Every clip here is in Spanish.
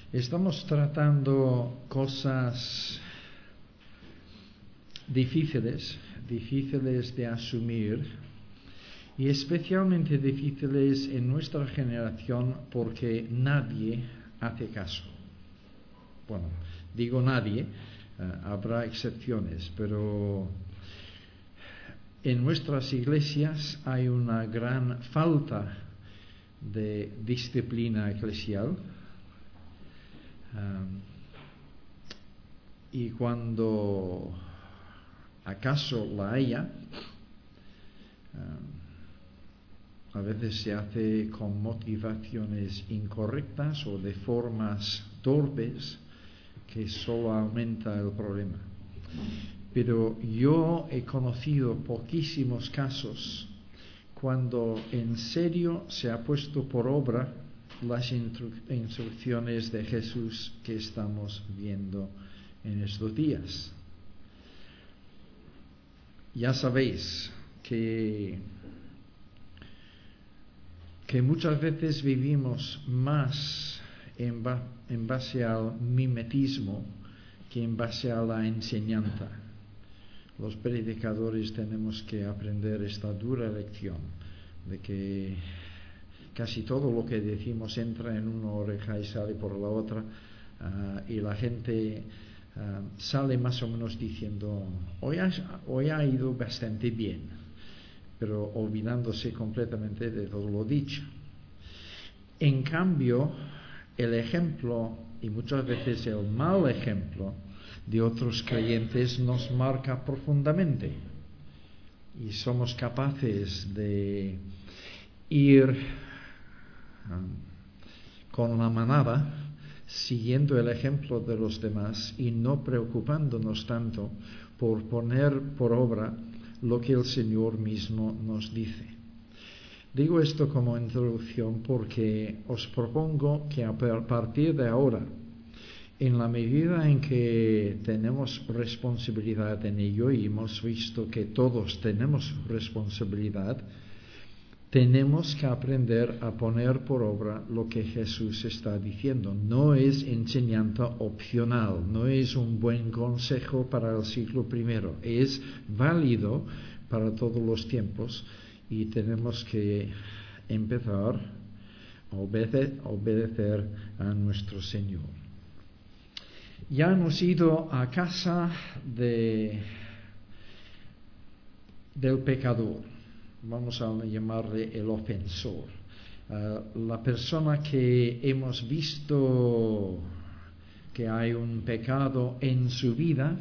Estamos tratando cosas difíciles de asumir y especialmente difíciles en nuestra generación porque nadie hace caso. Bueno, digo nadie, habrá excepciones, pero en nuestras iglesias hay una gran falta de disciplina eclesial. Y cuando acaso la haya, a veces se hace con motivaciones incorrectas o de formas torpes que solo aumenta el problema. Pero yo he conocido poquísimos casos cuando en serio se ha puesto por obra las instrucciones de Jesús que estamos viendo en estos días. Ya sabéis que muchas veces vivimos más en base al mimetismo que en base a la enseñanza. Los predicadores tenemos que aprender esta dura lección de que casi todo lo que decimos entra en una oreja y sale por la otra, y la gente sale más o menos diciendo hoy ha ido bastante bien, pero olvidándose completamente de todo lo dicho. En cambio, el ejemplo, y muchas veces el mal ejemplo de otros creyentes, nos marca profundamente y somos capaces de ir con la manada siguiendo el ejemplo de los demás y no preocupándonos tanto por poner por obra lo que el Señor mismo nos dice. Digo esto como introducción porque os propongo que a partir de ahora, en la medida en que tenemos responsabilidad en ello, y hemos visto que todos tenemos responsabilidad, tenemos que aprender a poner por obra lo que Jesús está diciendo. No es enseñanza opcional, no es un buen consejo para el siglo I, es válido para todos los tiempos y tenemos que empezar a obedecer a nuestro Señor. Ya hemos ido a casa del pecador, vamos a llamarle el ofensor, la persona que hemos visto que hay un pecado en su vida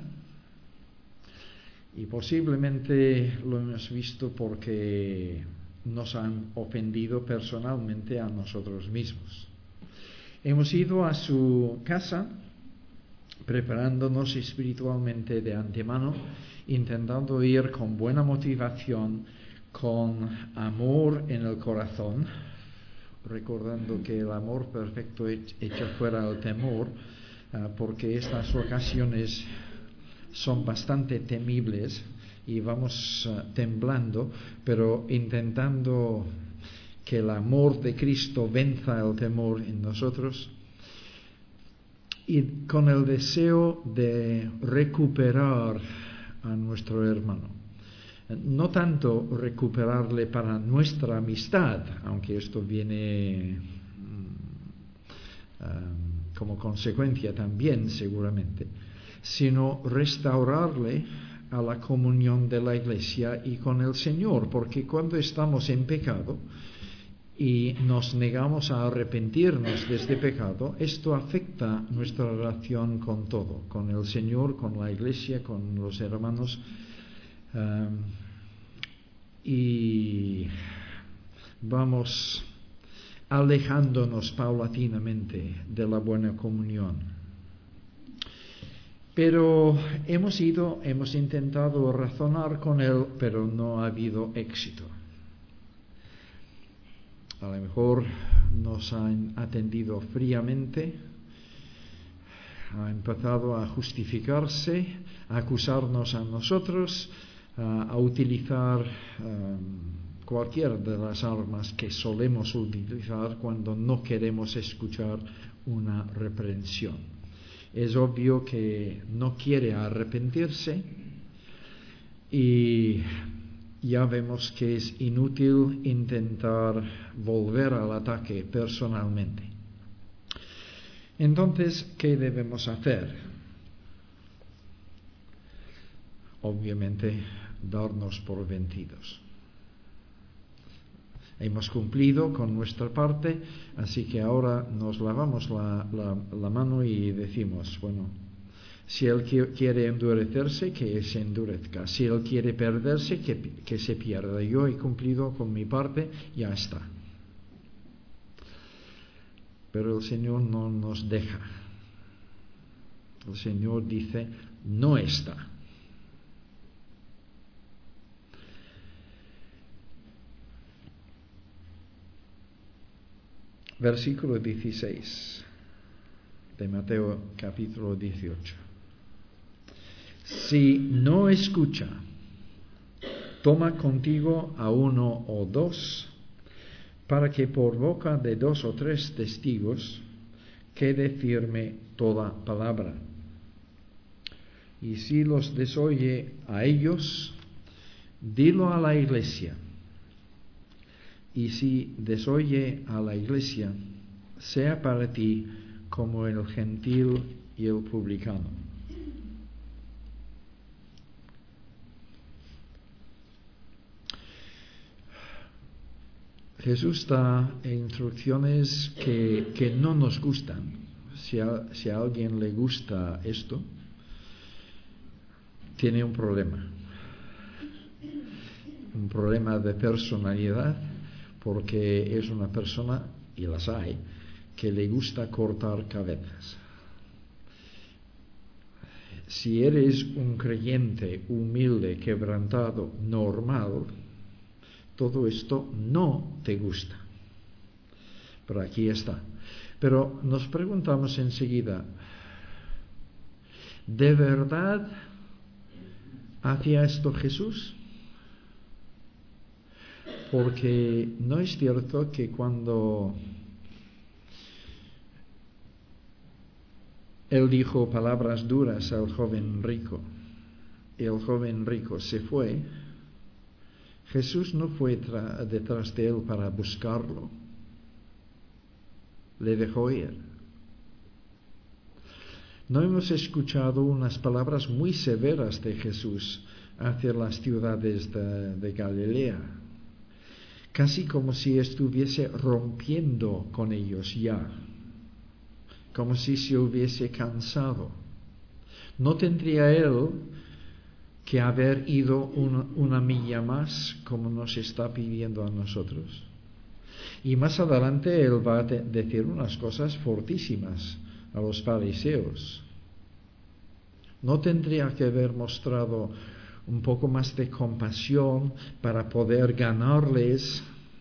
y posiblemente lo hemos visto porque nos han ofendido personalmente a nosotros mismos. Hemos ido a su casa preparándonos espiritualmente de antemano, intentando ir con buena motivación, con amor en el corazón, recordando que el amor perfecto echa fuera el temor, porque estas ocasiones son bastante temibles y vamos temblando, pero intentando que el amor de Cristo venza el temor en nosotros y con el deseo de recuperar a nuestro hermano. No tanto recuperarle para nuestra amistad, aunque esto viene como consecuencia también seguramente, sino restaurarle a la comunión de la Iglesia y con el Señor, porque cuando estamos en pecado y nos negamos a arrepentirnos de este pecado, esto afecta nuestra relación con todo, con el Señor, con la Iglesia, con los hermanos, y vamos alejándonos paulatinamente de la buena comunión. Pero hemos intentado razonar con él, pero no ha habido éxito. A lo mejor nos han atendido fríamente, ha empezado a justificarse, a acusarnos a nosotros, a utilizar cualquiera de las armas que solemos utilizar cuando no queremos escuchar una reprensión. Es obvio que no quiere arrepentirse y ya vemos que es inútil intentar volver al ataque personalmente. Entonces, ¿qué debemos hacer? Obviamente, darnos por vencidos. Hemos cumplido con nuestra parte, así que ahora nos lavamos la mano y decimos, bueno, si él quiere endurecerse, que se endurezca. Si él quiere perderse, que se pierda. Yo he cumplido con mi parte, ya está. Pero el Señor no nos deja. El Señor dice, no está. Versículo 16 de Mateo capítulo 18. Si no escucha, toma contigo a 1 o 2, para que por boca de 2 o 3 testigos quede firme toda palabra. Y si los desoye a ellos, dilo a la iglesia. Y si desoye a la iglesia, sea para ti como el gentil y el publicano. Jesús da instrucciones que no nos gustan. Si a alguien le gusta esto, tiene un problema de personalidad, porque es una persona, y las hay, que le gusta cortar cabezas. Si eres un creyente humilde, quebrantado, normal, todo esto no te gusta. Pero aquí está. Pero nos preguntamos enseguida, ¿de verdad hacía esto Jesús? Porque no es cierto que cuando él dijo palabras duras al joven rico, y el joven rico se fue, Jesús no fue detrás de él para buscarlo, le dejó ir. No hemos escuchado unas palabras muy severas de Jesús hacia las ciudades de Galilea, casi como si estuviese rompiendo con ellos ya, como si se hubiese cansado. ¿No tendría él que haber ido una milla más, como nos está pidiendo a nosotros? Y más adelante él va a decir unas cosas fortísimas a los fariseos. ¿No tendría que haber mostrado un poco más de compasión para poder ganarles?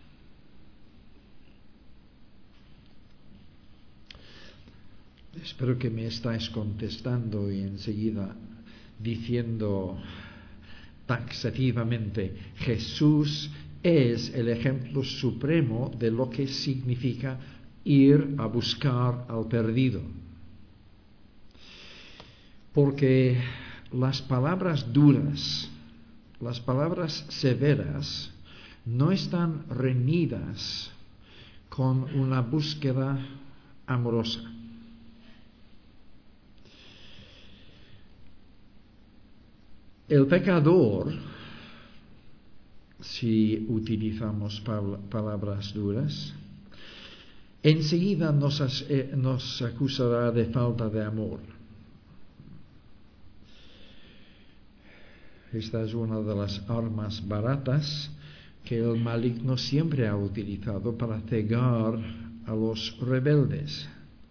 Espero que me estáis contestando y enseguida diciendo taxativamente, Jesús es el ejemplo supremo de lo que significa ir a buscar al perdido. Porque las palabras duras, las palabras severas, no están reñidas con una búsqueda amorosa. El pecador, si utilizamos palabras duras, enseguida nos acusará de falta de amor. Esta es una de las armas baratas que el maligno siempre ha utilizado para cegar a los rebeldes.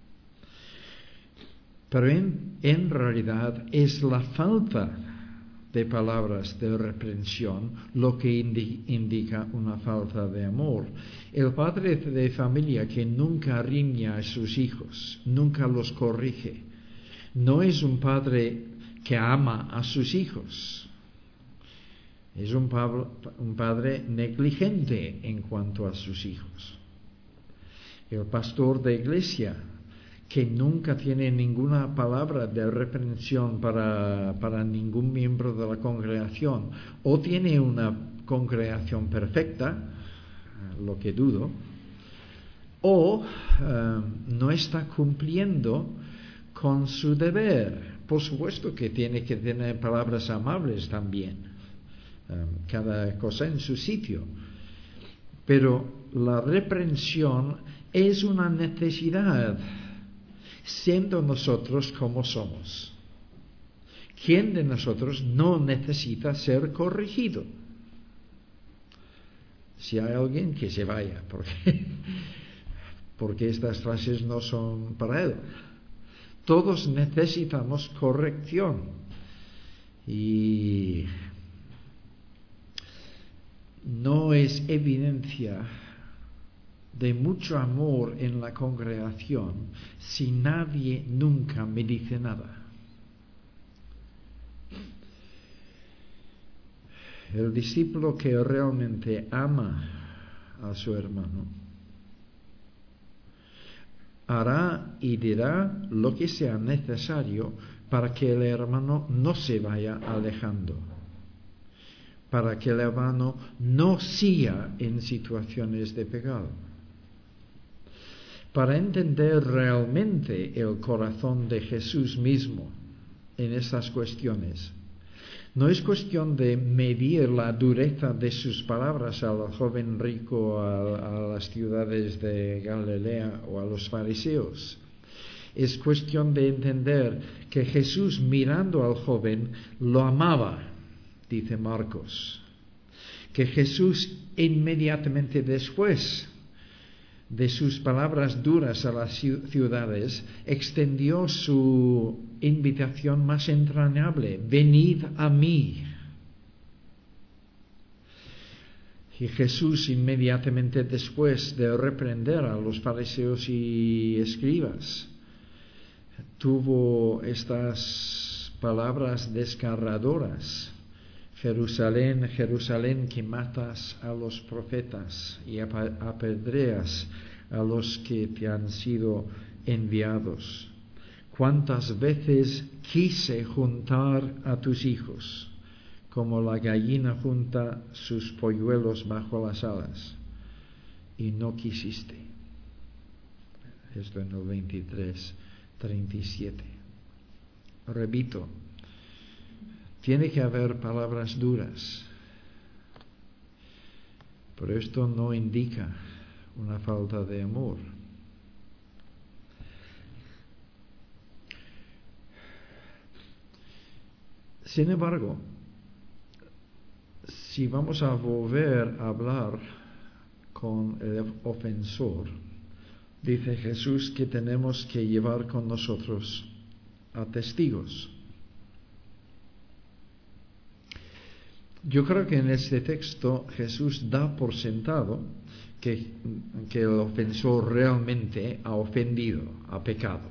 Pero en realidad es la falta de palabras de reprensión lo que indica una falta de amor. El padre de familia que nunca riña a sus hijos, nunca los corrige, no es un padre que ama a sus hijos. Es un padre negligente en cuanto a sus hijos. El pastor de iglesia que nunca tiene ninguna palabra de reprensión para ningún miembro de la congregación, o tiene una congregación perfecta, lo que dudo, o no está cumpliendo con su deber. Por supuesto que tiene que tener palabras amables también, cada cosa en su sitio, pero la reprensión es una necesidad, siendo nosotros como somos. ¿Quién de nosotros no necesita ser corregido? Si hay alguien, que se vaya, porque estas frases no son para él. Todos necesitamos corrección. Y no es evidencia de mucho amor en la congregación si nadie nunca me dice nada. El discípulo que realmente ama a su hermano hará y dirá lo que sea necesario para que el hermano no se vaya alejando, para que el hermano no siga en situaciones de pecado. Para entender realmente el corazón de Jesús mismo en estas cuestiones, no es cuestión de medir la dureza de sus palabras al joven rico, a las ciudades de Galilea o a los fariseos. Es cuestión de entender que Jesús, mirando al joven, lo amaba, dice Marcos. Que Jesús inmediatamente después de sus palabras duras a las ciudades, extendió su invitación más entrañable: venid a mí. Y Jesús, inmediatamente después de reprender a los fariseos y escribas, tuvo estas palabras desgarradoras: Jerusalén, Jerusalén, que matas a los profetas y apedreas a los que te han sido enviados. ¿Cuántas veces quise juntar a tus hijos, como la gallina junta sus polluelos bajo las alas, y no quisiste? Esto en el 23:37. Repito, tiene que haber palabras duras, pero esto no indica una falta de amor. Sin embargo, si vamos a volver a hablar con el ofensor, dice Jesús que tenemos que llevar con nosotros a testigos. Yo creo que en este texto Jesús da por sentado que el ofensor realmente ha ofendido, ha pecado.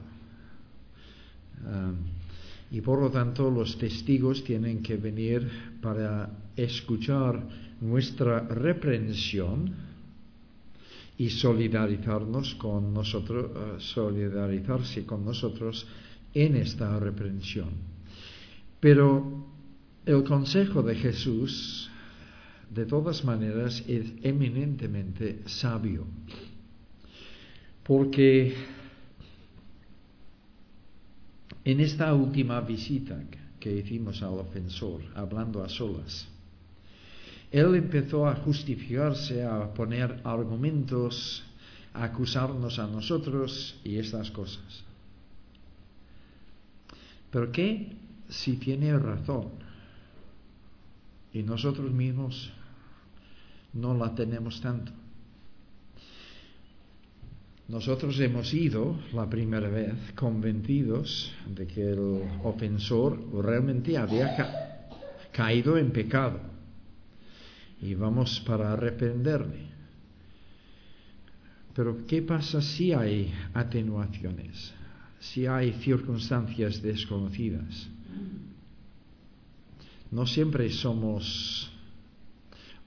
Y por lo tanto los testigos tienen que venir para escuchar nuestra reprensión y solidarizarse con nosotros en esta reprensión. Pero el consejo de Jesús, de todas maneras, es eminentemente sabio, porque en esta última visita que hicimos al ofensor, hablando a solas, él empezó a justificarse, a poner argumentos, a acusarnos a nosotros y estas cosas. ¿Pero qué si tiene razón y nosotros mismos no la tenemos tanto? Nosotros hemos ido la primera vez convencidos de que el ofensor realmente había caído en pecado y vamos para arrepentirle. Pero ¿qué pasa si hay atenuaciones? Si hay circunstancias desconocidas. No siempre somos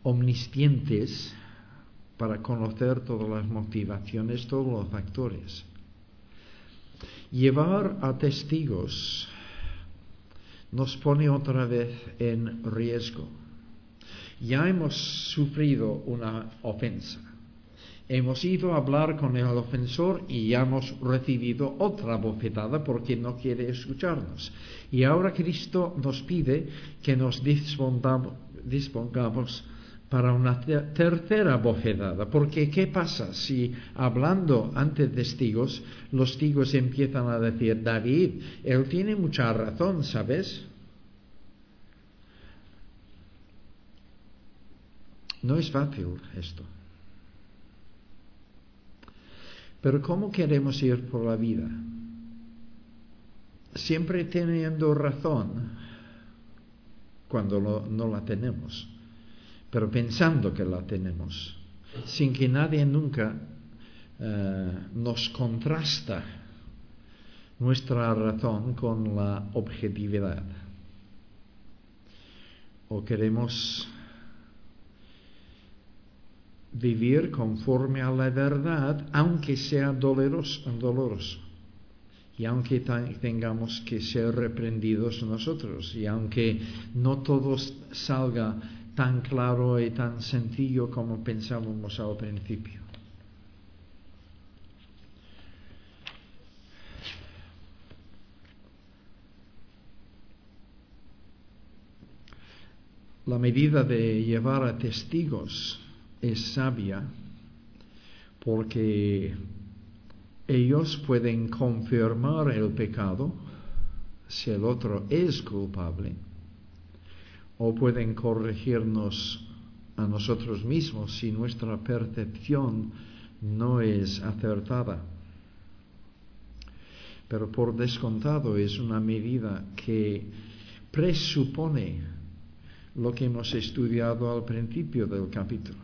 omniscientes para conocer todas las motivaciones, todos los factores. Llevar a testigos nos pone otra vez en riesgo. Ya hemos sufrido una ofensa. Hemos ido a hablar con el ofensor y ya hemos recibido otra bofetada porque no quiere escucharnos. Y ahora Cristo nos pide que nos dispongamos para una tercera bofetada. Porque ¿qué pasa si hablando ante testigos, los testigos empiezan a decir, David, él tiene mucha razón, ¿sabes? No es fácil esto. Pero ¿cómo queremos ir por la vida? Siempre teniendo razón cuando no la tenemos, pero pensando que la tenemos, sin que nadie nunca nos contrasta nuestra razón con la objetividad. O queremos vivir conforme a la verdad, aunque sea doloroso, y aunque tengamos que ser reprendidos nosotros, y aunque no todo salga tan claro y tan sencillo como pensábamos al principio. La medida de llevar a testigos es sabia porque ellos pueden confirmar el pecado si el otro es culpable, o pueden corregirnos a nosotros mismos si nuestra percepción no es acertada. Pero por descontado es una medida que presupone lo que hemos estudiado al principio del capítulo.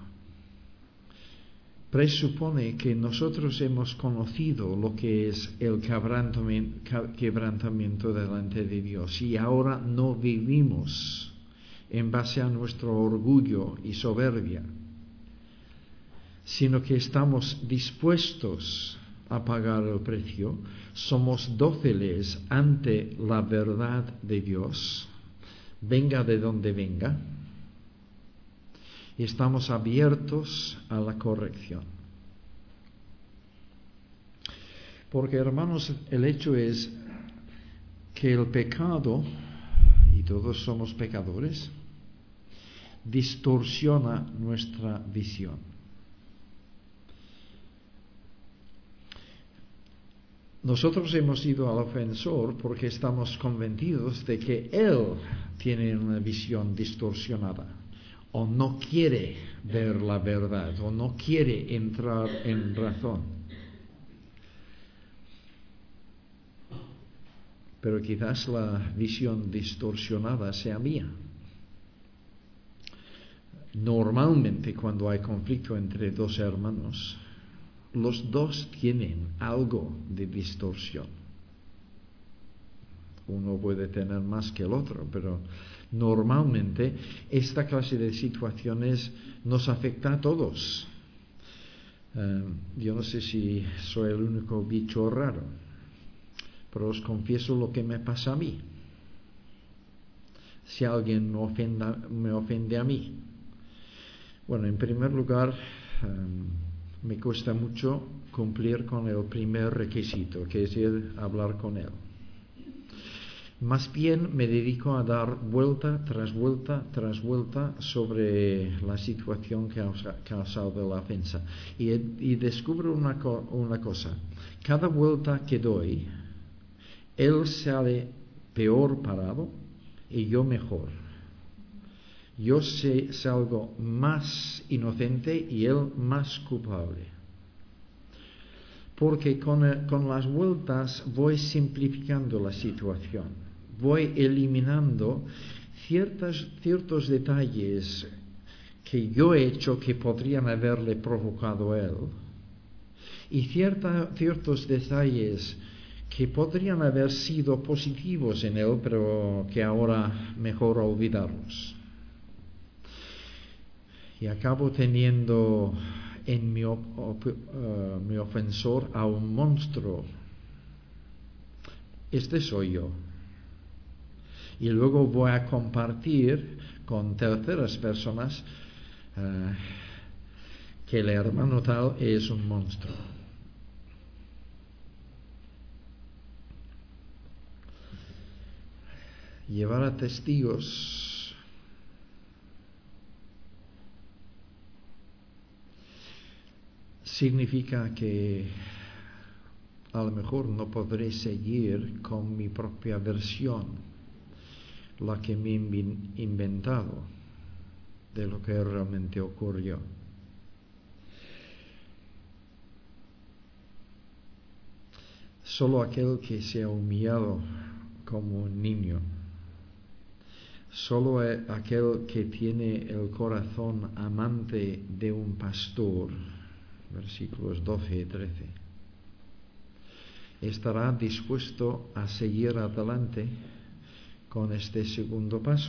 Presupone que nosotros hemos conocido lo que es el quebrantamiento delante de Dios y ahora no vivimos en base a nuestro orgullo y soberbia, sino que estamos dispuestos a pagar el precio, somos dóciles ante la verdad de Dios, venga de donde venga, y estamos abiertos a la corrección. Porque, hermanos, el hecho es que el pecado, y todos somos pecadores, distorsiona nuestra visión. Nosotros hemos ido al ofensor porque estamos convencidos de que él tiene una visión distorsionada, o no quiere ver la verdad, o no quiere entrar en razón. Pero quizás la visión distorsionada sea mía. Normalmente cuando hay conflicto entre dos hermanos, los dos tienen algo de distorsión. Uno puede tener más que el otro, pero normalmente esta clase de situaciones nos afecta a todos. Yo no sé si soy el único bicho raro, pero os confieso lo que me pasa a mí. Si alguien me ofende a mí. Bueno, en primer lugar, me cuesta mucho cumplir con el primer requisito, que es ir a hablar con él. Más bien me dedico a dar vuelta tras vuelta tras vuelta sobre la situación que ha causado la ofensa. Y descubro una cosa. Cada vuelta que doy, él sale peor parado y yo mejor. Yo salgo más inocente y él más culpable. Porque con las vueltas voy simplificando la situación. Voy eliminando ciertos detalles que yo he hecho que podrían haberle provocado a él. Y ciertos detalles que podrían haber sido positivos en él, pero que ahora mejor olvidarlos. y acabo teniendo en mi ofensor a un monstruo. Este soy yo. Y luego voy a compartir con terceras personas que el hermano tal es un monstruo. Llevar a testigos significa que a lo mejor no podré seguir con mi propia versión, la que me he inventado de lo que realmente ocurrió. Solo aquel que se ha humillado como un niño, solo aquel que tiene el corazón amante de un pastor, versículos 12 y 13, estará dispuesto a seguir adelante con este segundo paso.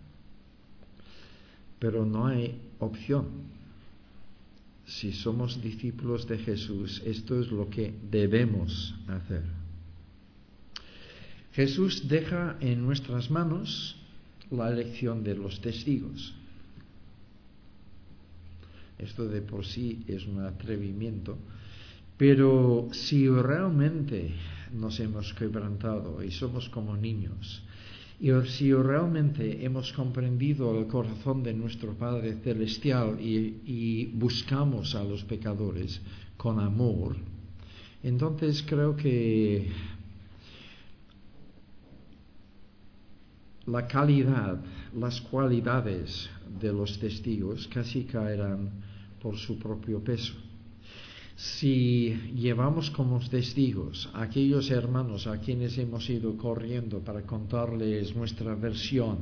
Pero no hay opción. Si somos discípulos de Jesús, esto es lo que debemos hacer. Jesús deja en nuestras manos la elección de los testigos. Esto de por sí es un atrevimiento, pero si realmente nos hemos quebrantado y somos como niños, y si realmente hemos comprendido el corazón de nuestro Padre Celestial y buscamos a los pecadores con amor, entonces creo que la calidad, las cualidades de los testigos casi caerán por su propio peso. Si llevamos como testigos a aquellos hermanos a quienes hemos ido corriendo para contarles nuestra versión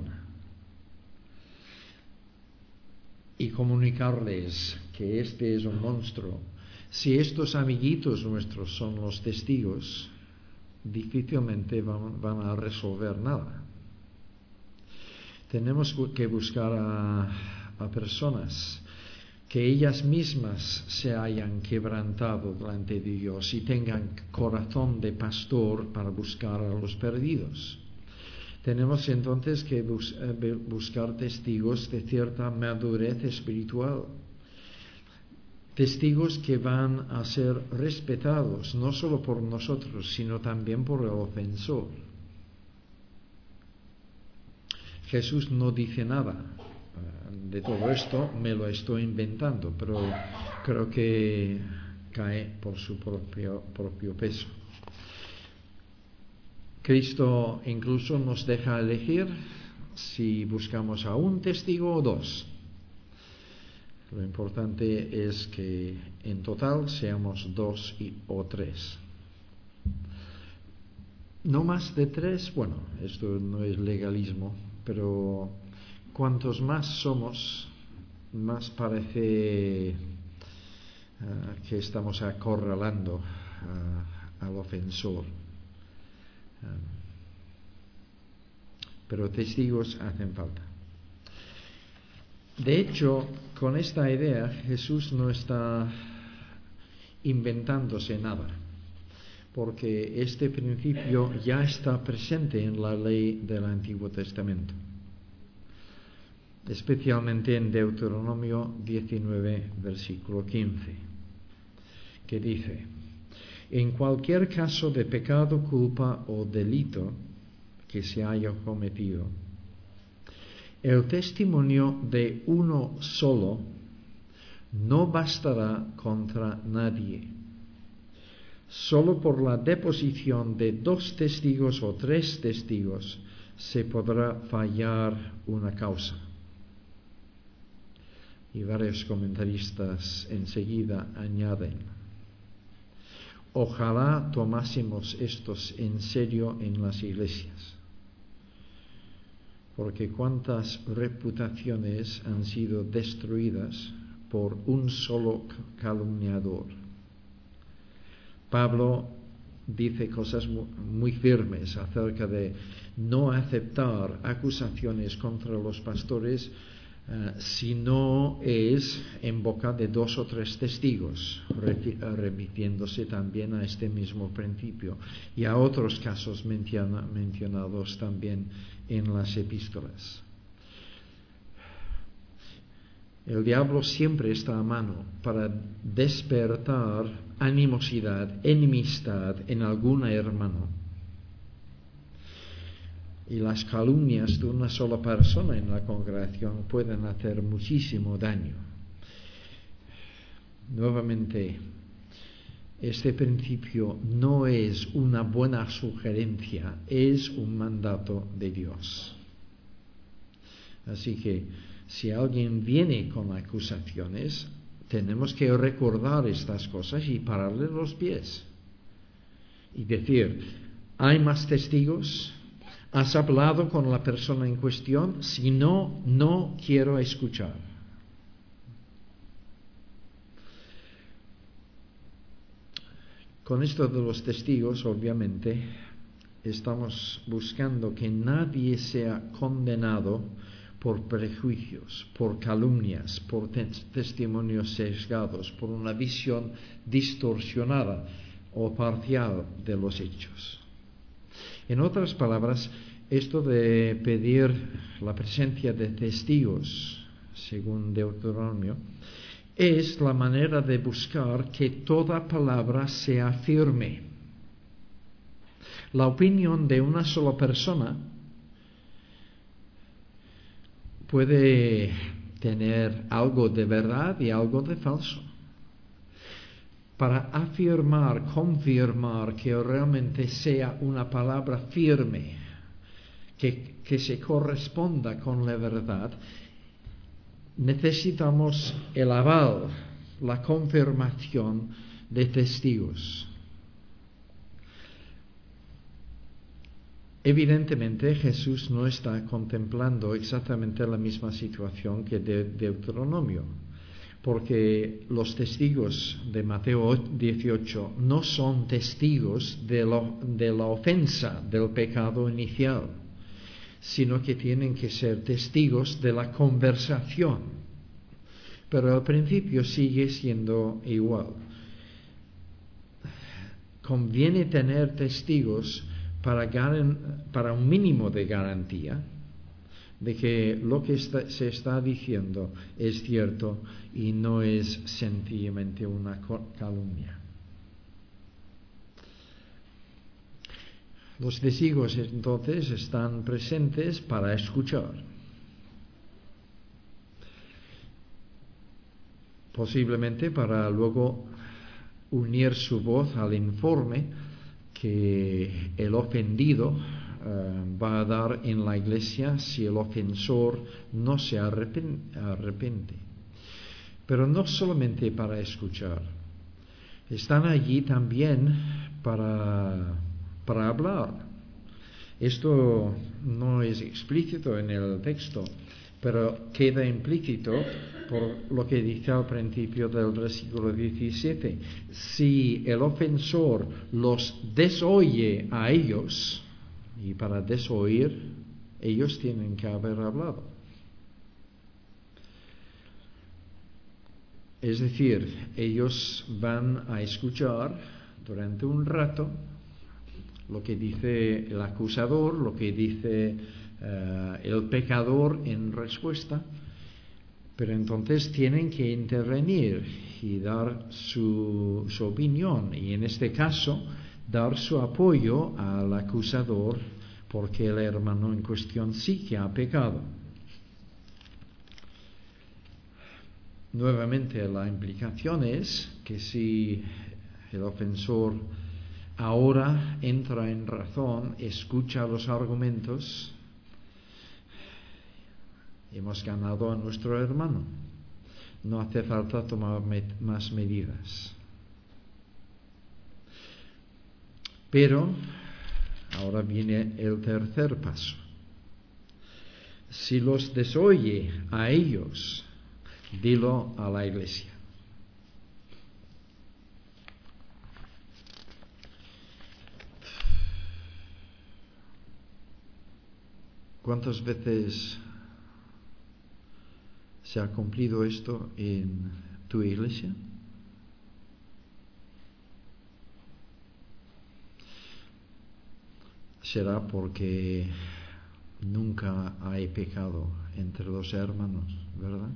y comunicarles que este es un monstruo, si estos amiguitos nuestros son los testigos, difícilmente van a resolver nada. Tenemos que buscar a personas que ellas mismas se hayan quebrantado delante de Dios y tengan corazón de pastor para buscar a los perdidos. Tenemos entonces que buscar testigos de cierta madurez espiritual, testigos que van a ser respetados no solo por nosotros, sino también por el ofensor. Jesús no dice nada. De todo esto me lo estoy inventando, pero creo que cae por su propio peso. Cristo incluso nos deja elegir si buscamos a un testigo o dos. Lo importante es que en total seamos 2 o 3. No más de 3, bueno, esto no es legalismo, pero cuantos más somos, más parece que estamos acorralando al ofensor. Pero testigos hacen falta. De hecho, con esta idea Jesús no está inventándose nada, porque este principio ya está presente en la ley del Antiguo Testamento, especialmente en Deuteronomio 19, versículo 15, que dice: en cualquier caso de pecado, culpa o delito que se haya cometido, el testimonio de uno solo no bastará contra nadie. Solo por la deposición de 2 testigos o 3 testigos se podrá fallar una causa. Y varios comentaristas enseguida añaden: ojalá tomásemos estos en serio en las iglesias, porque cuántas reputaciones han sido destruidas por un solo calumniador. Pablo dice cosas muy firmes acerca de no aceptar acusaciones contra los pastores si no es en boca de 2 o 3 testigos, repitiéndose también a este mismo principio y a otros casos mencionados también en las epístolas. El diablo siempre está a mano para despertar animosidad, enemistad en algún hermano. Y las calumnias de una sola persona en la congregación pueden hacer muchísimo daño. Nuevamente, este principio no es una buena sugerencia, es un mandato de Dios. Así que si alguien viene con acusaciones, tenemos que recordar estas cosas y pararle los pies. Y decir, ¿hay más testigos? ¿Has hablado con la persona en cuestión? Si no, no quiero escuchar. Con esto de los testigos, obviamente, estamos buscando que nadie sea condenado por prejuicios, por calumnias, por testimonios sesgados, por una visión distorsionada o parcial de los hechos. En otras palabras, esto de pedir la presencia de testigos, según Deuteronomio, es la manera de buscar que toda palabra sea firme. La opinión de una sola persona puede tener algo de verdad y algo de falso. Para afirmar, confirmar que realmente sea una palabra firme, que se corresponda con la verdad, necesitamos el aval, la confirmación de testigos. Evidentemente, Jesús no está contemplando exactamente la misma situación que de Deuteronomio, porque los testigos de Mateo 18 no son testigos de la ofensa del pecado inicial, sino que tienen que ser testigos de la conversación. Pero al principio sigue siendo igual. Conviene tener testigos para un mínimo de garantía de que lo que se está diciendo es cierto y no es sencillamente una calumnia. Los testigos entonces están presentes para escuchar. Posiblemente para luego unir su voz al informe que el ofendido va a dar en la iglesia si el ofensor no se arrepiente. Pero no solamente para escuchar, están allí también para hablar. Esto no es explícito en el texto, pero queda implícito por lo que dice al principio del versículo 17. Si el ofensor los desoye a ellos, y para desoír, ellos tienen que haber hablado. Es decir, ellos van a escuchar durante un rato lo que dice el acusador, lo que dice el pecador en respuesta, pero entonces tienen que intervenir y dar su opinión, y en este caso dar su apoyo al acusador, porque el hermano en cuestión sí que ha pecado. Nuevamente, la implicación es que si el ofensor ahora entra en razón, escucha los argumentos, hemos ganado a nuestro hermano. No hace falta tomar más medidas. Pero ahora viene el tercer paso. Si los desoye a ellos, dilo a la iglesia. ¿Cuántas veces ¿Se ha cumplido esto en tu iglesia? Será porque nunca hay pecado entre los hermanos, ¿verdad?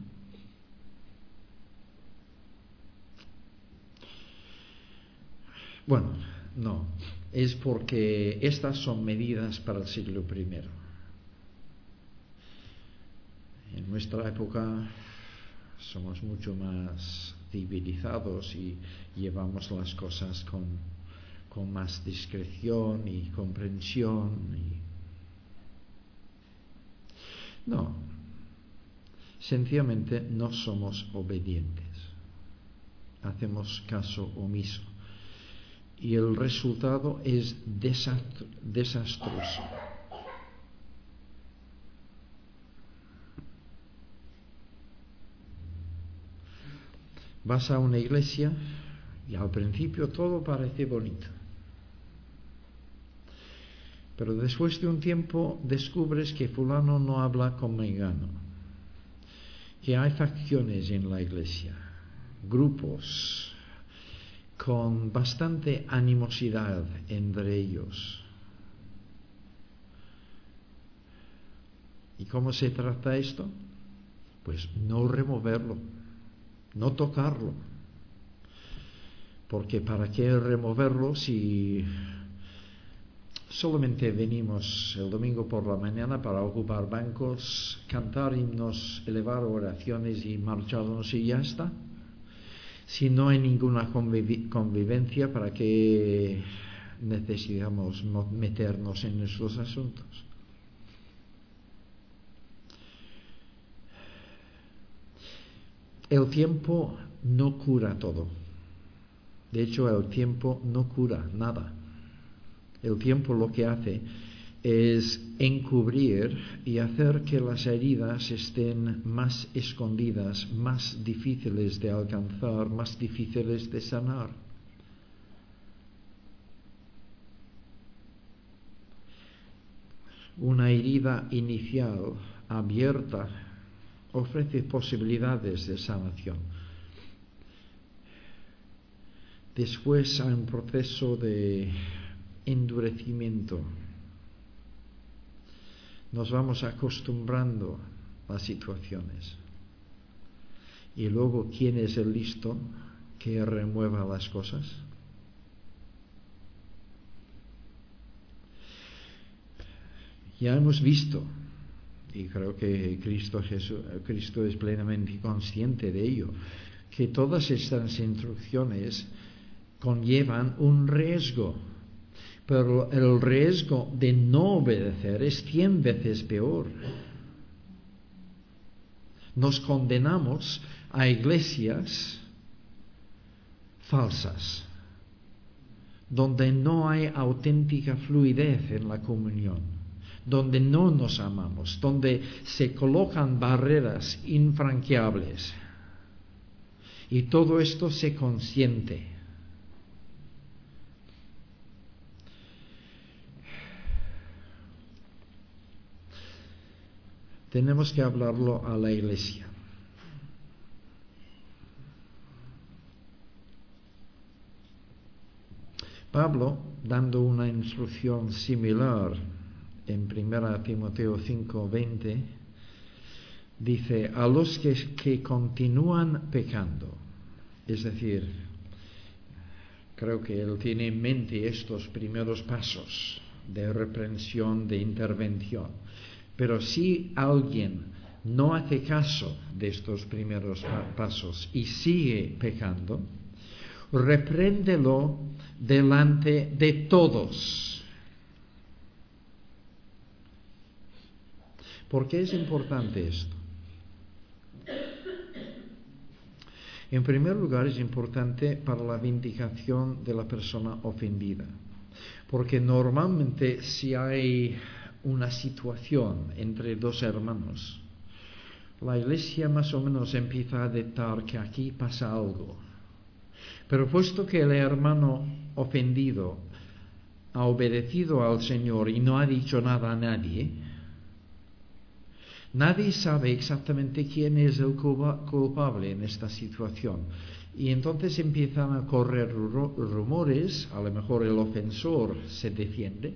Bueno, no. Es porque estas son medidas para el siglo I. En nuestra época somos mucho más civilizados y llevamos las cosas con más discreción y comprensión. No, sencillamente no somos obedientes, hacemos caso omiso y el resultado es desastroso. Vas a una iglesia y al principio todo parece bonito, pero después de un tiempo descubres que fulano no habla con mengano, que hay facciones en la iglesia, grupos con bastante animosidad entre ellos. ¿Y cómo se trata esto? Pues no removerlo, no tocarlo, porque ¿para qué removerlo si solamente venimos el domingo por la mañana para ocupar bancos, cantar himnos, elevar oraciones y marcharnos y ya está? Si no hay ninguna convivencia, ¿para qué necesitamos meternos en nuestros asuntos? El tiempo no cura todo. De hecho, el tiempo no cura nada. El tiempo lo que hace es encubrir y hacer que las heridas estén más escondidas, más difíciles de alcanzar, más difíciles de sanar. Una herida inicial abierta ofrece posibilidades de sanación. Después hay un proceso de endurecimiento. Nos vamos acostumbrando a las situaciones. Y luego, ¿quién es el listo que remueva las cosas? Ya hemos visto, y creo que Cristo es plenamente consciente de ello, que todas estas instrucciones conllevan un riesgo, pero el riesgo de no obedecer es 100 veces peor. Nos condenamos a iglesias falsas, donde no hay auténtica fluidez en la comunión, donde no nos amamos, donde se colocan barreras infranqueables. Y todo esto se consiente. Tenemos que hablarlo a la iglesia. Pablo, dando una instrucción similar en 1 Timoteo 5:20, dice: a los que continúan pecando, es decir, creo que él tiene en mente estos primeros pasos de reprensión, de intervención. Pero si alguien no hace caso de estos primeros pasos y sigue pecando, repréndelo delante de todos. ¿Por qué es importante esto? En primer lugar, es importante para la vindicación de la persona ofendida, porque normalmente si hay una situación entre dos hermanos, la iglesia más o menos empieza a detectar que aquí pasa algo. Pero puesto que el hermano ofendido ha obedecido al Señor y no ha dicho nada a nadie, Nadie sabe exactamente quién es el culpable en esta situación. Y entonces empiezan a correr rumores, a lo mejor el ofensor se defiende,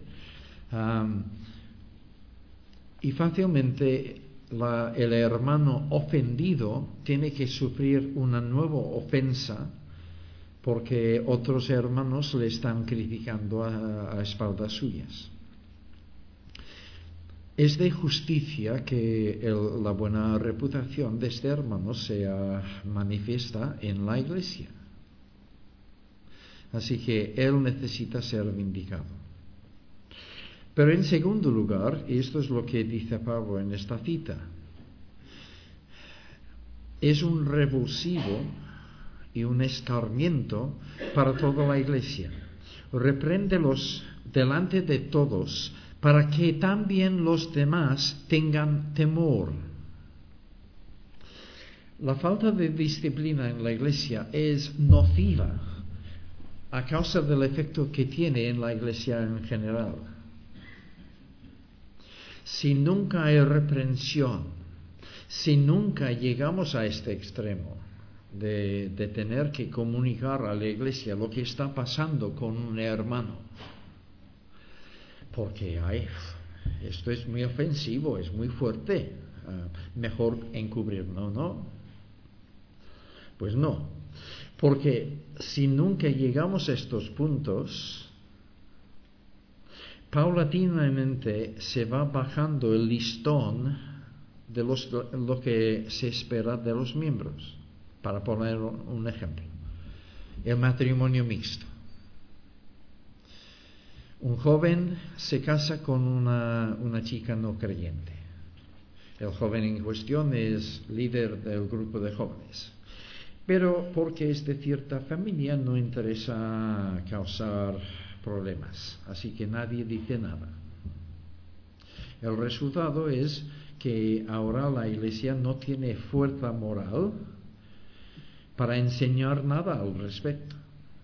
y fácilmente el hermano ofendido tiene que sufrir una nueva ofensa porque otros hermanos le están criticando a espaldas suyas. Es de justicia que la buena reputación de este hermano sea manifiesta en la iglesia. Así que él necesita ser vindicado. Pero en segundo lugar, y esto es lo que dice Pablo en esta cita, es un revulsivo y un escarmiento para toda la iglesia. Repréndelos delante de todos para que también los demás tengan temor. La falta de disciplina en la iglesia es nociva a causa del efecto que tiene en la iglesia en general. Si nunca hay reprensión, si nunca llegamos a este extremo de tener que comunicar a la iglesia lo que está pasando con un hermano, porque esto es muy ofensivo, es muy fuerte, mejor encubrirlo, ¿no? Pues no, porque si nunca llegamos a estos puntos, paulatinamente se va bajando el listón de lo que se espera de los miembros. Para poner un ejemplo, el matrimonio mixto. Un joven se casa con una chica no creyente. El joven en cuestión es líder del grupo de jóvenes. Pero porque es de cierta familia no interesa causar problemas. Así que nadie dice nada. El resultado es que ahora la iglesia no tiene fuerza moral para enseñar nada al respecto.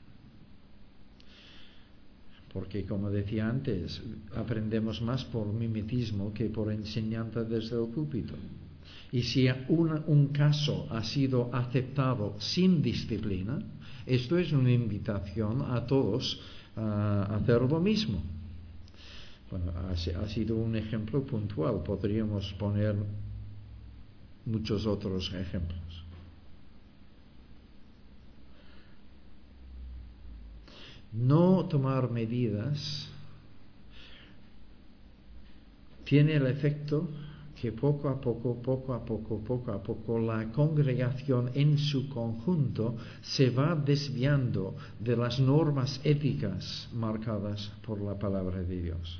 Porque, como decía antes, aprendemos más por mimetismo que por enseñanza desde el púlpito. Y si un caso ha sido aceptado sin disciplina, esto es una invitación a todos a hacer lo mismo. Bueno, ha sido un ejemplo puntual. Podríamos poner muchos otros ejemplos. No tomar medidas tiene el efecto que poco a poco la congregación en su conjunto se va desviando de las normas éticas marcadas por la palabra de Dios.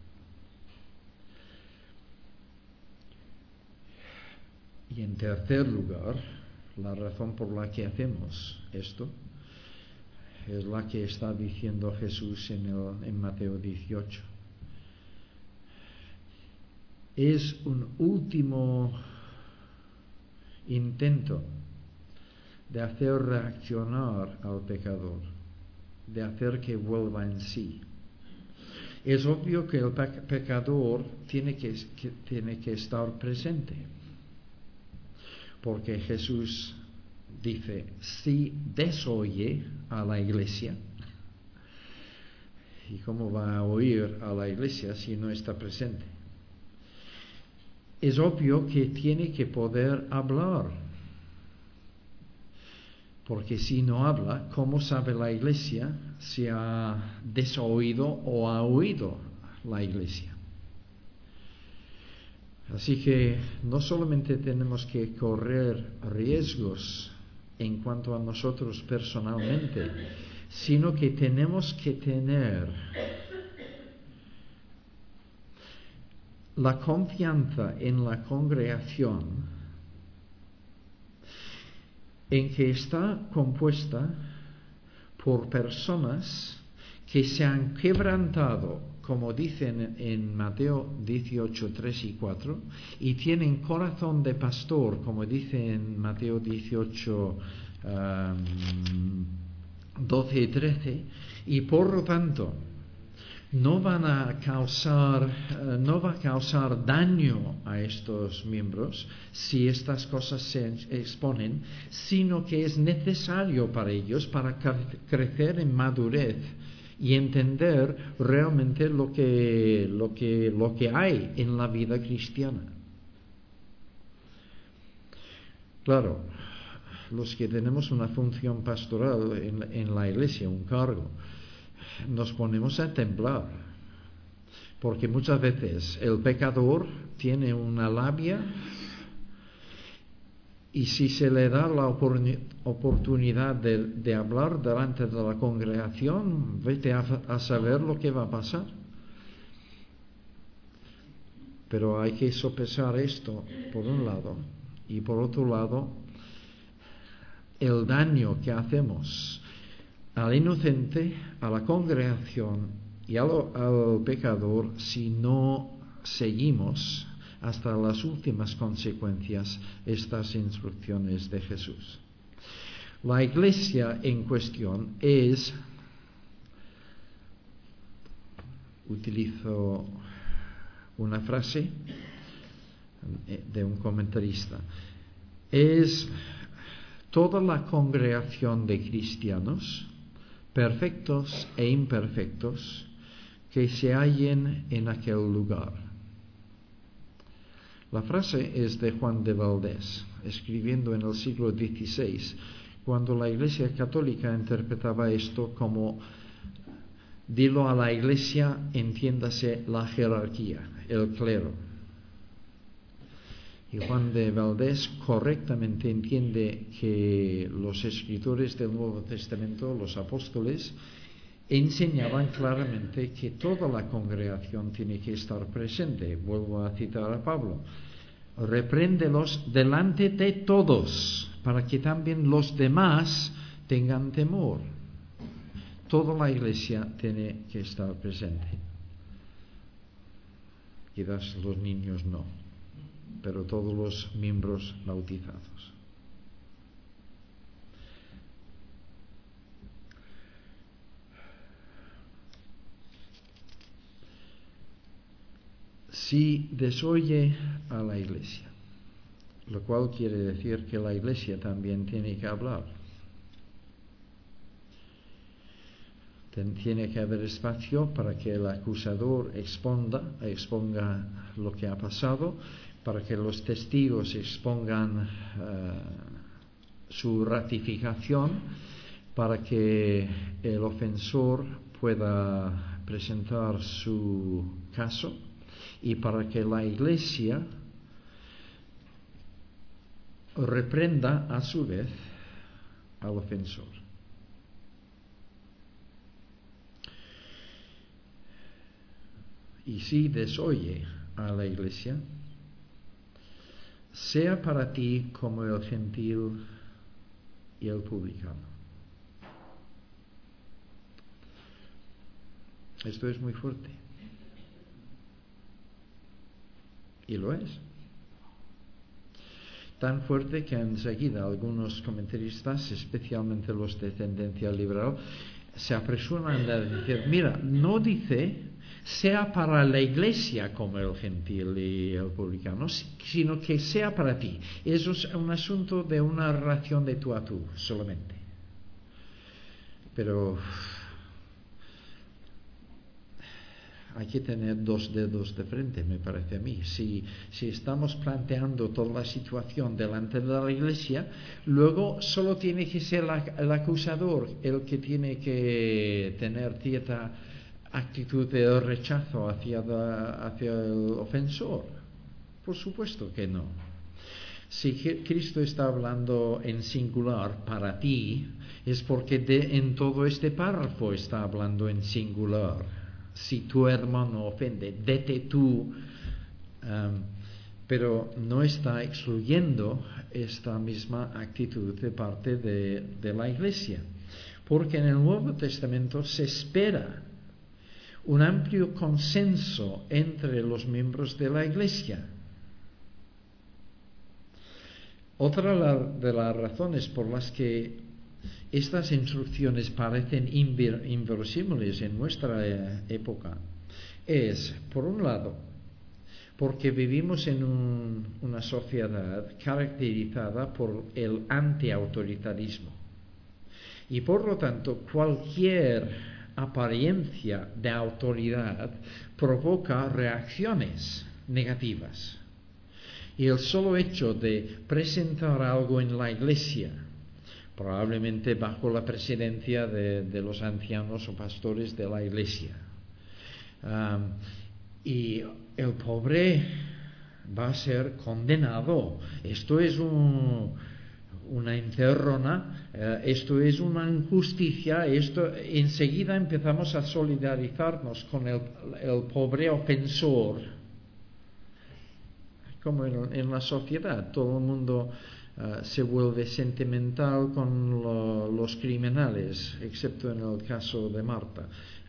Y en tercer lugar, la razón por la que hacemos esto es la que está diciendo Jesús en Mateo 18. Es un último intento de hacer reaccionar al pecador, de hacer que vuelva en sí. Es obvio que el pecador tiene que estar presente, porque Jesús dice, si desoye a la iglesia, ¿y cómo va a oír a la iglesia si no está presente? Es obvio que tiene que poder hablar, porque si no habla, ¿cómo sabe la iglesia si ha desoído o ha oído la iglesia? Así que no solamente tenemos que correr riesgos en cuanto a nosotros personalmente, sino que tenemos que tener la confianza en la congregación en que está compuesta por personas que se han quebrantado, como dicen en Mateo 18, 3 y 4, y tienen corazón de pastor, como dice en Mateo 18, 12 y 13, y por lo tanto no va a causar daño a estos miembros si estas cosas se exponen, sino que es necesario para ellos para crecer en madurez y entender realmente lo que hay en la vida cristiana. Claro, los que tenemos una función pastoral en la iglesia, un cargo, nos ponemos a temblar, porque muchas veces el pecador tiene una labia y si se le da la oportunidad de hablar delante de la congregación, vete a saber lo que va a pasar. Pero hay que sopesar esto por un lado, y por otro lado el daño que hacemos al inocente, a la congregación y al pecador si no seguimos hasta las últimas consecuencias estas instrucciones de Jesús. La iglesia en cuestión utilizo una frase de un comentarista, es toda la congregación de cristianos, perfectos e imperfectos, que se hallen en aquel lugar. La frase es de Juan de Valdés, escribiendo en el siglo XVI, cuando la Iglesia Católica interpretaba esto como: dilo a la Iglesia, entiéndase la jerarquía, el clero. Y Juan de Valdés correctamente entiende que los escritores del Nuevo Testamento, los apóstoles, enseñaban claramente que toda la congregación tiene que estar presente. Vuelvo a citar a Pablo: repréndelos delante de todos, para que también los demás tengan temor. Toda la iglesia tiene que estar presente. Quizás los niños no, pero todos los miembros bautizados. Si desoye a la iglesia, lo cual quiere decir que la iglesia también tiene que hablar. Tiene que haber espacio para que el acusador exponga lo que ha pasado, para que los testigos expongan su ratificación, para que el ofensor pueda presentar su caso y para que la iglesia reprenda a su vez al ofensor. Y si desoye a la iglesia, sea para ti como el gentil y el publicano. Esto es muy fuerte. Y lo es. Tan fuerte que enseguida algunos comentaristas, especialmente los de tendencia liberal, se apresuran a decir: mira, no dice sea para la iglesia como el gentil y el publicano, sino que sea para ti. Eso es un asunto de una relación de tú a tú solamente. Pero hay que tener dos dedos de frente, me parece a mí. Si estamos planteando toda la situación delante de la iglesia, luego solo tiene que ser el acusador el que tiene que tener cierta actitud de rechazo hacia el ofensor. Por supuesto que no. Si Cristo está hablando en singular para ti, es porque en todo este párrafo está hablando en singular. Si tu hermano ofende, vete tú, pero no está excluyendo esta misma actitud de parte de la iglesia, porque en el Nuevo Testamento se espera un amplio consenso entre los miembros de la iglesia. Otra de las razones por las que estas instrucciones parecen inverosímiles en nuestra época es, por un lado, porque vivimos en una sociedad caracterizada por el antiautoritarismo y por lo tanto cualquier apariencia de autoridad provoca reacciones negativas. Y el solo hecho de presentar algo en la iglesia, probablemente bajo la presidencia de los ancianos o pastores de la iglesia, y el pobre va a ser condenado. Esto es una encerrona, esto es una injusticia. Esto enseguida empezamos a solidarizarnos con el pobre ofensor. Como en la sociedad, todo el mundo se vuelve sentimental con los criminales, excepto en el caso de Marta.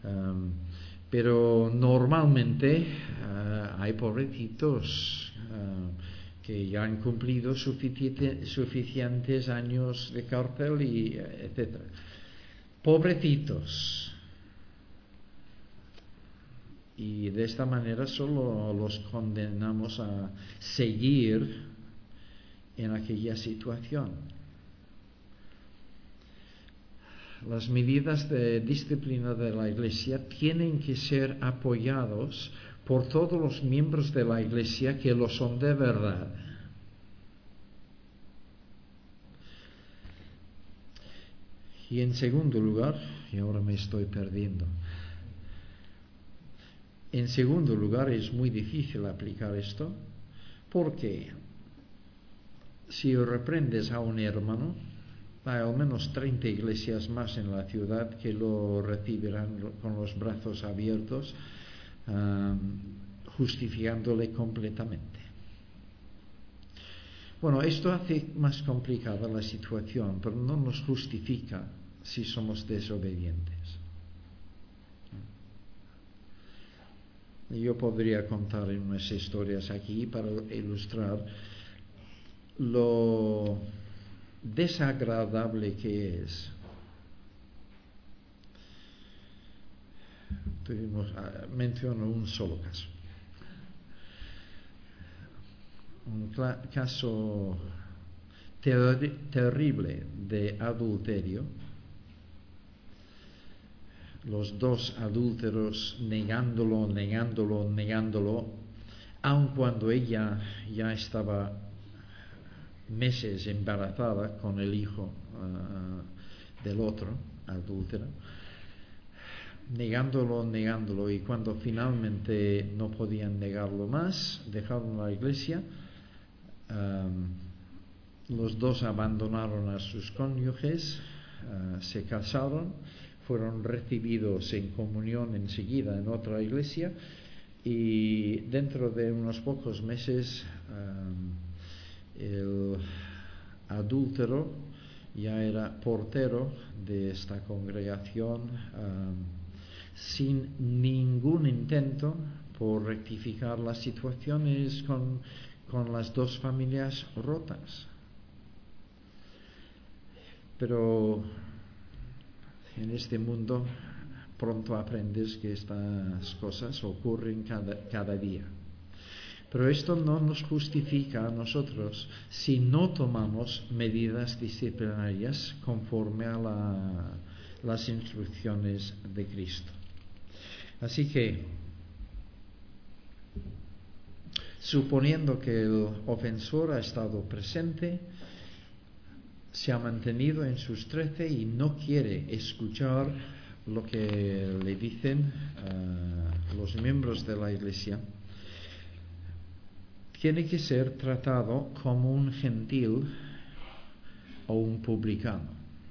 Pero normalmente hay pobrecitos que ya han cumplido suficientes años de cárcel y etc. Pobrecitos. Y de esta manera solo los condenamos a seguir en aquella situación. Las medidas de disciplina de la Iglesia tienen que ser apoyados por todos los miembros de la Iglesia que lo son de verdad. Y en segundo lugar, y ahora me estoy perdiendo. En segundo lugar, es muy difícil aplicar esto, porque si reprendes a un hermano, hay al menos 30 iglesias más en la ciudad que lo recibirán con los brazos abiertos, justificándole completamente. Bueno, esto hace más complicada la situación, pero no nos justifica si somos desobedientes. Yo podría contar unas historias aquí para ilustrar lo desagradable que es. Menciono un solo caso. Un caso terrible de adulterio. Los dos adúlteros negándolo, aun cuando ella ya estaba meses embarazada con el hijo del otro adúltero, negándolo, y cuando finalmente no podían negarlo más, dejaron la iglesia. Los dos abandonaron a sus cónyuges, se casaron, fueron recibidos en comunión enseguida en otra iglesia, y dentro de unos pocos meses el adúltero ya era portero de esta congregación, sin ningún intento por rectificar las situaciones con las dos familias rotas. Pero en este mundo pronto aprendes que estas cosas ocurren cada día. Pero esto no nos justifica a nosotros si no tomamos medidas disciplinarias conforme a las instrucciones de Cristo. Así que, suponiendo que el ofensor ha estado presente, se ha mantenido en sus 13 y no quiere escuchar lo que le dicen los miembros de la iglesia, tiene que ser tratado como un gentil o un publicano.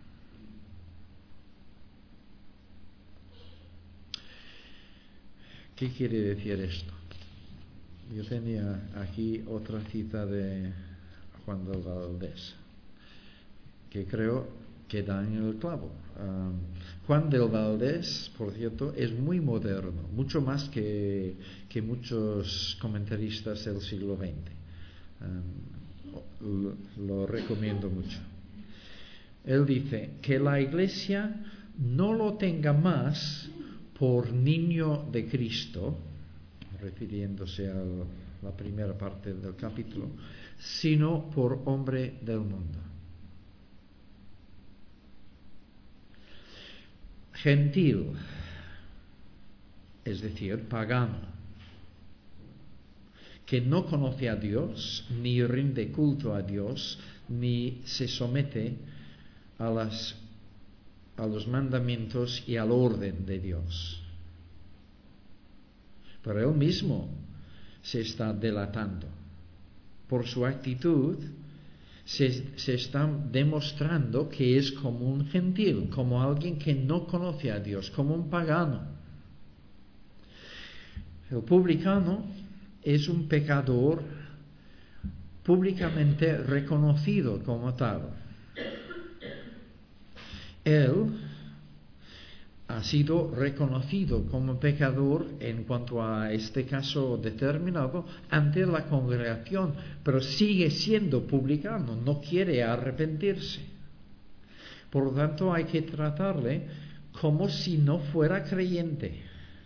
¿Qué quiere decir esto? Yo tenía aquí otra cita de Juan del Valdés, que creo que da en el clavo. Juan del Valdés, por cierto, es muy moderno, mucho más que muchos comentaristas del siglo XX. Lo recomiendo mucho. Él dice que la Iglesia no lo tenga más por niño de Cristo, refiriéndose a la primera parte del capítulo, sino por hombre del mundo. Gentil, es decir, pagano, que no conoce a Dios, ni rinde culto a Dios, ni se somete a los mandamientos y al orden de Dios. Pero él mismo se está delatando. Por su actitud se está demostrando que es como un gentil, como alguien que no conoce a Dios, como un pagano. El publicano es un pecador públicamente reconocido como tal. Él ha sido reconocido como pecador en cuanto a este caso determinado ante la congregación, pero sigue siendo publicano, no quiere arrepentirse. Por lo tanto, hay que tratarle como si no fuera creyente.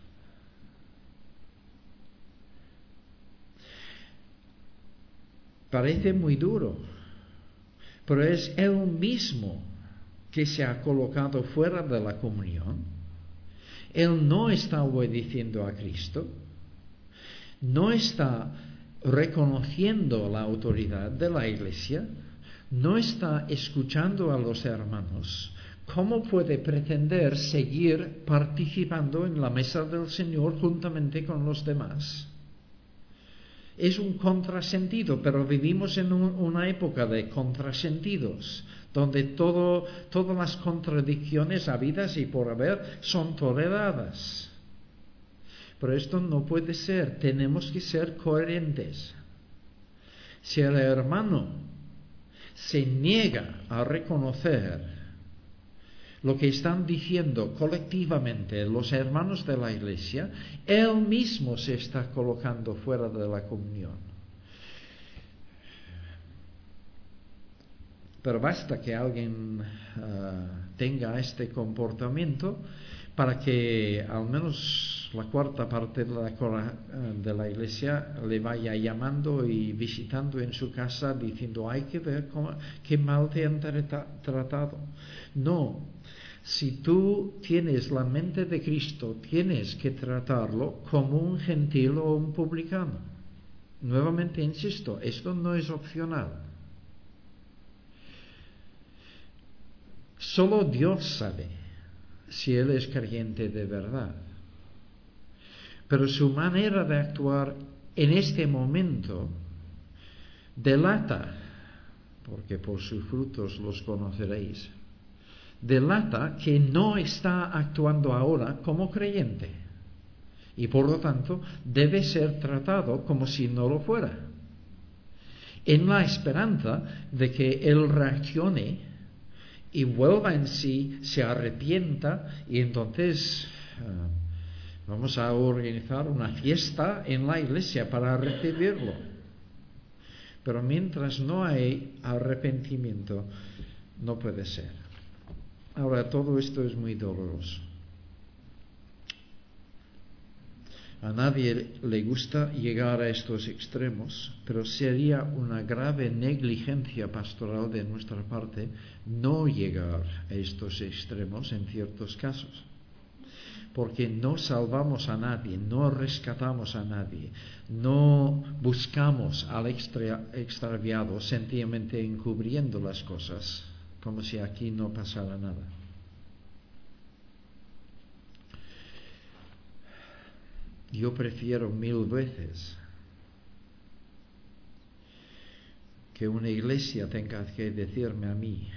Parece muy duro, pero es él mismo que se ha colocado fuera de la comunión. Él no está obedeciendo a Cristo, no está reconociendo la autoridad de la Iglesia, no está escuchando a los hermanos. ¿Cómo puede pretender seguir participando en la mesa del Señor juntamente con los demás? Es un contrasentido, pero vivimos en una época de contrasentidos, donde todas las contradicciones habidas y por haber son toleradas. Pero esto no puede ser, tenemos que ser coherentes. Si el hermano se niega a reconocer lo que están diciendo colectivamente los hermanos de la Iglesia, él mismo se está colocando fuera de la comunión. Pero basta que alguien tenga este comportamiento para que al menos la cuarta parte de la Iglesia le vaya llamando y visitando en su casa diciendo: hay que ver qué mal te han tratado. No, si tú tienes la mente de Cristo, tienes que tratarlo como un gentil o un publicano. Nuevamente insisto, esto no es opcional. Solo Dios sabe si él es creyente de verdad. Pero su manera de actuar en este momento delata, porque por sus frutos los conoceréis, delata que no está actuando ahora como creyente y por lo tanto debe ser tratado como si no lo fuera, en la esperanza de que él reaccione y vuelva en sí, se arrepienta, y entonces vamos a organizar una fiesta en la iglesia para recibirlo. Pero mientras no hay arrepentimiento, no puede ser. Ahora, todo esto es muy doloroso. A nadie le gusta llegar a estos extremos, pero sería una grave negligencia pastoral de nuestra parte no llegar a estos extremos en ciertos casos. Porque no salvamos a nadie, no rescatamos a nadie, no buscamos al extraviado sencillamente encubriendo las cosas, como si aquí no pasara nada. Yo prefiero 1000 veces que una iglesia tenga que decirme a mí: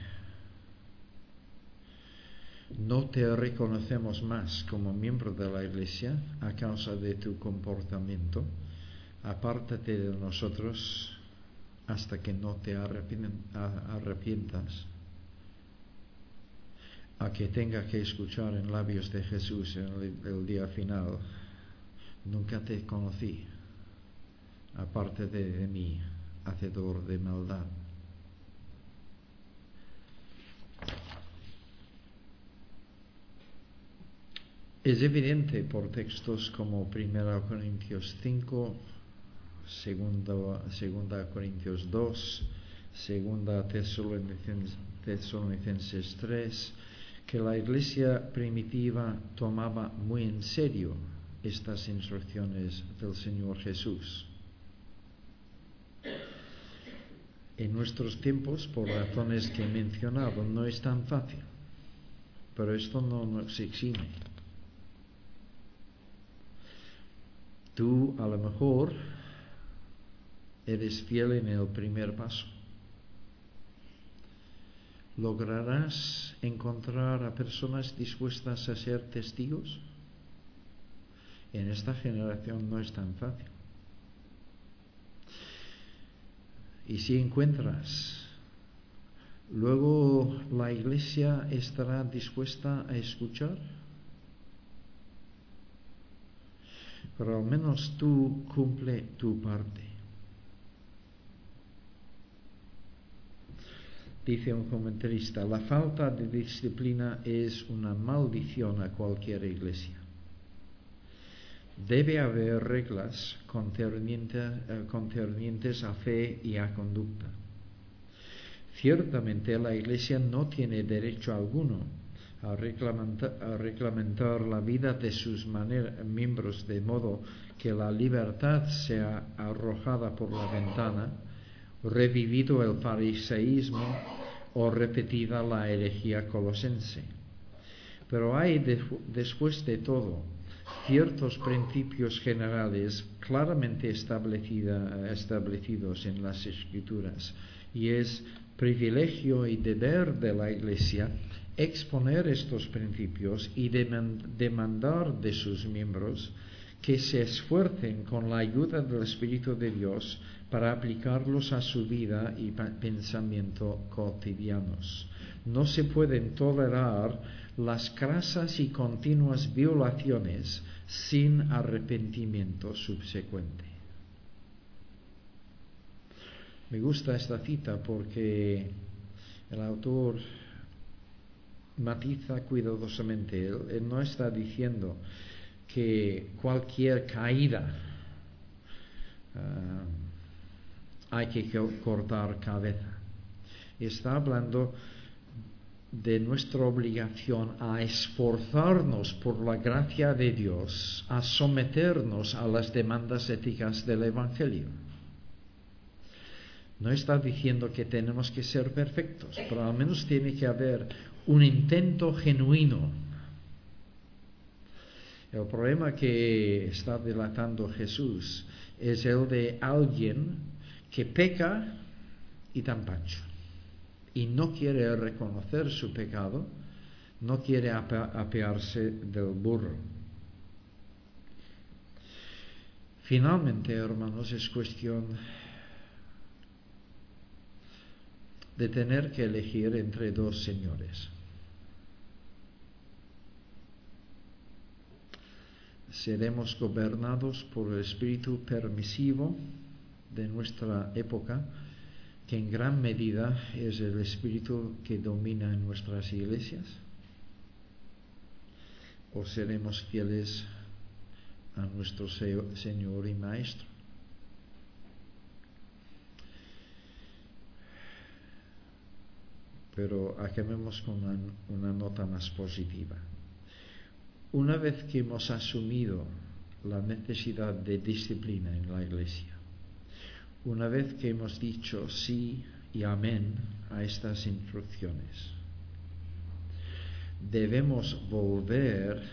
no te reconocemos más como miembro de la iglesia a causa de tu comportamiento, apártate de nosotros hasta que no te arrepientas, a que tenga que escuchar en labios de Jesús en el día final: nunca te conocí, apártate de mí, hacedor de maldad. Es evidente por textos como 1 Corintios 5, 2 Corintios 2, 2 Tesalonicenses 3, que la iglesia primitiva tomaba muy en serio estas instrucciones del Señor Jesús. En nuestros tiempos, por razones que he mencionado, no es tan fácil, pero esto no nos exime. Tú a lo mejor eres fiel en el primer paso. ¿Lograrás encontrar a personas dispuestas a ser testigos? En esta generación no es tan fácil. Y si encuentras, luego la iglesia estará dispuesta a escuchar. Pero al menos tú cumple tu parte. Dice un comentarista, la falta de disciplina es una maldición a cualquier iglesia. Debe haber reglas concernientes a fe y a conducta. Ciertamente la iglesia no tiene derecho alguno a reglamentar la vida de sus miembros de modo que la libertad sea arrojada por la ventana, revivido el fariseísmo o repetida la herejía colosense. Pero hay después de todo ciertos principios generales claramente establecidos en las Escrituras, y es privilegio y deber de la Iglesia exponer estos principios y demandar de sus miembros que se esfuercen con la ayuda del Espíritu de Dios para aplicarlos a su vida y pensamiento cotidianos. No se pueden tolerar las crasas y continuas violaciones sin arrepentimiento subsecuente. Me gusta esta cita porque el autor matiza cuidadosamente. Él no está diciendo que cualquier caída hay que cortar cabeza. Está hablando de nuestra obligación a esforzarnos por la gracia de Dios, a someternos a las demandas éticas del Evangelio. No está diciendo que tenemos que ser perfectos, pero al menos tiene que haber un intento genuino. El problema que está delatando Jesús es el de alguien que peca y tan pancho, y no quiere reconocer su pecado, no quiere apearse del burro. Finalmente, hermanos, es cuestión de tener que elegir entre dos señores. Seremos gobernados por el espíritu permisivo de nuestra época, que en gran medida es el espíritu que domina en nuestras iglesias, o seremos fieles a nuestro Señor y Maestro. Pero acabemos con una nota más positiva. Una vez que hemos asumido la necesidad de disciplina en la iglesia, una vez que hemos dicho sí y amén a estas instrucciones, debemos volver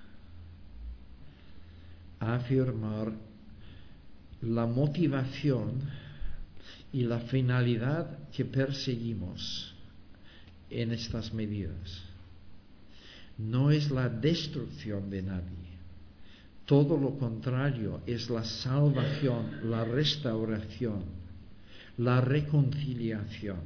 a afirmar la motivación y la finalidad que perseguimos en estas medidas. No es la destrucción de nadie. Todo lo contrario, es la salvación, la restauración, la reconciliación.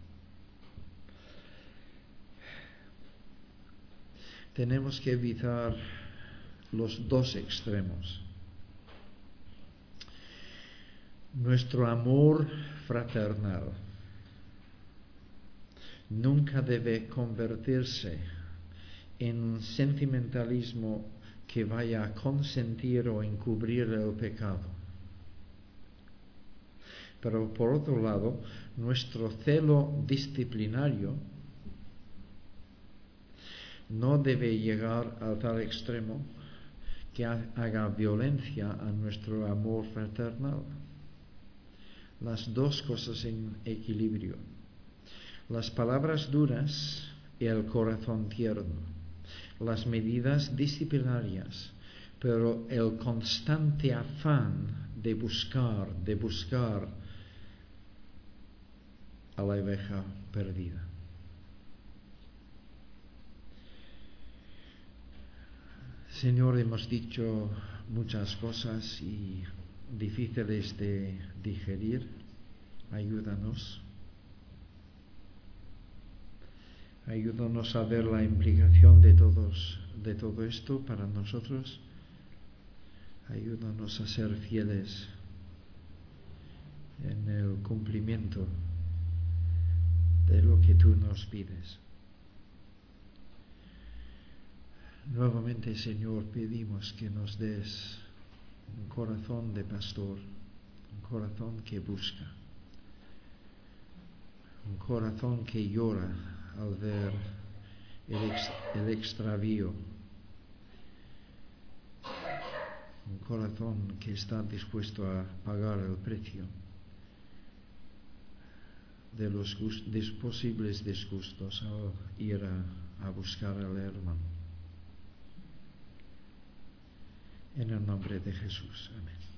Tenemos que evitar los dos extremos. Nuestro amor fraternal nunca debe convertirse en sentimentalismo que vaya a consentir o encubrir el pecado. Pero por otro lado, nuestro celo disciplinario no debe llegar a tal extremo que haga violencia a nuestro amor fraternal. Las dos cosas en equilibrio. Las palabras duras y el corazón tierno. Las medidas disciplinarias, pero el constante afán de buscar a la oveja perdida. Señor, hemos dicho muchas cosas y difíciles de digerir. Ayúdanos. Ayúdanos a ver la implicación de todo esto para nosotros. Ayúdanos a ser fieles en el cumplimiento de lo que tú nos pides. Nuevamente, Señor, pedimos que nos des un corazón de pastor, un corazón que busca, un corazón que llora al ver el extravío, un corazón que está dispuesto a pagar el precio de los posibles disgustos al ir a buscar al hermano. En el nombre de Jesús. Amén.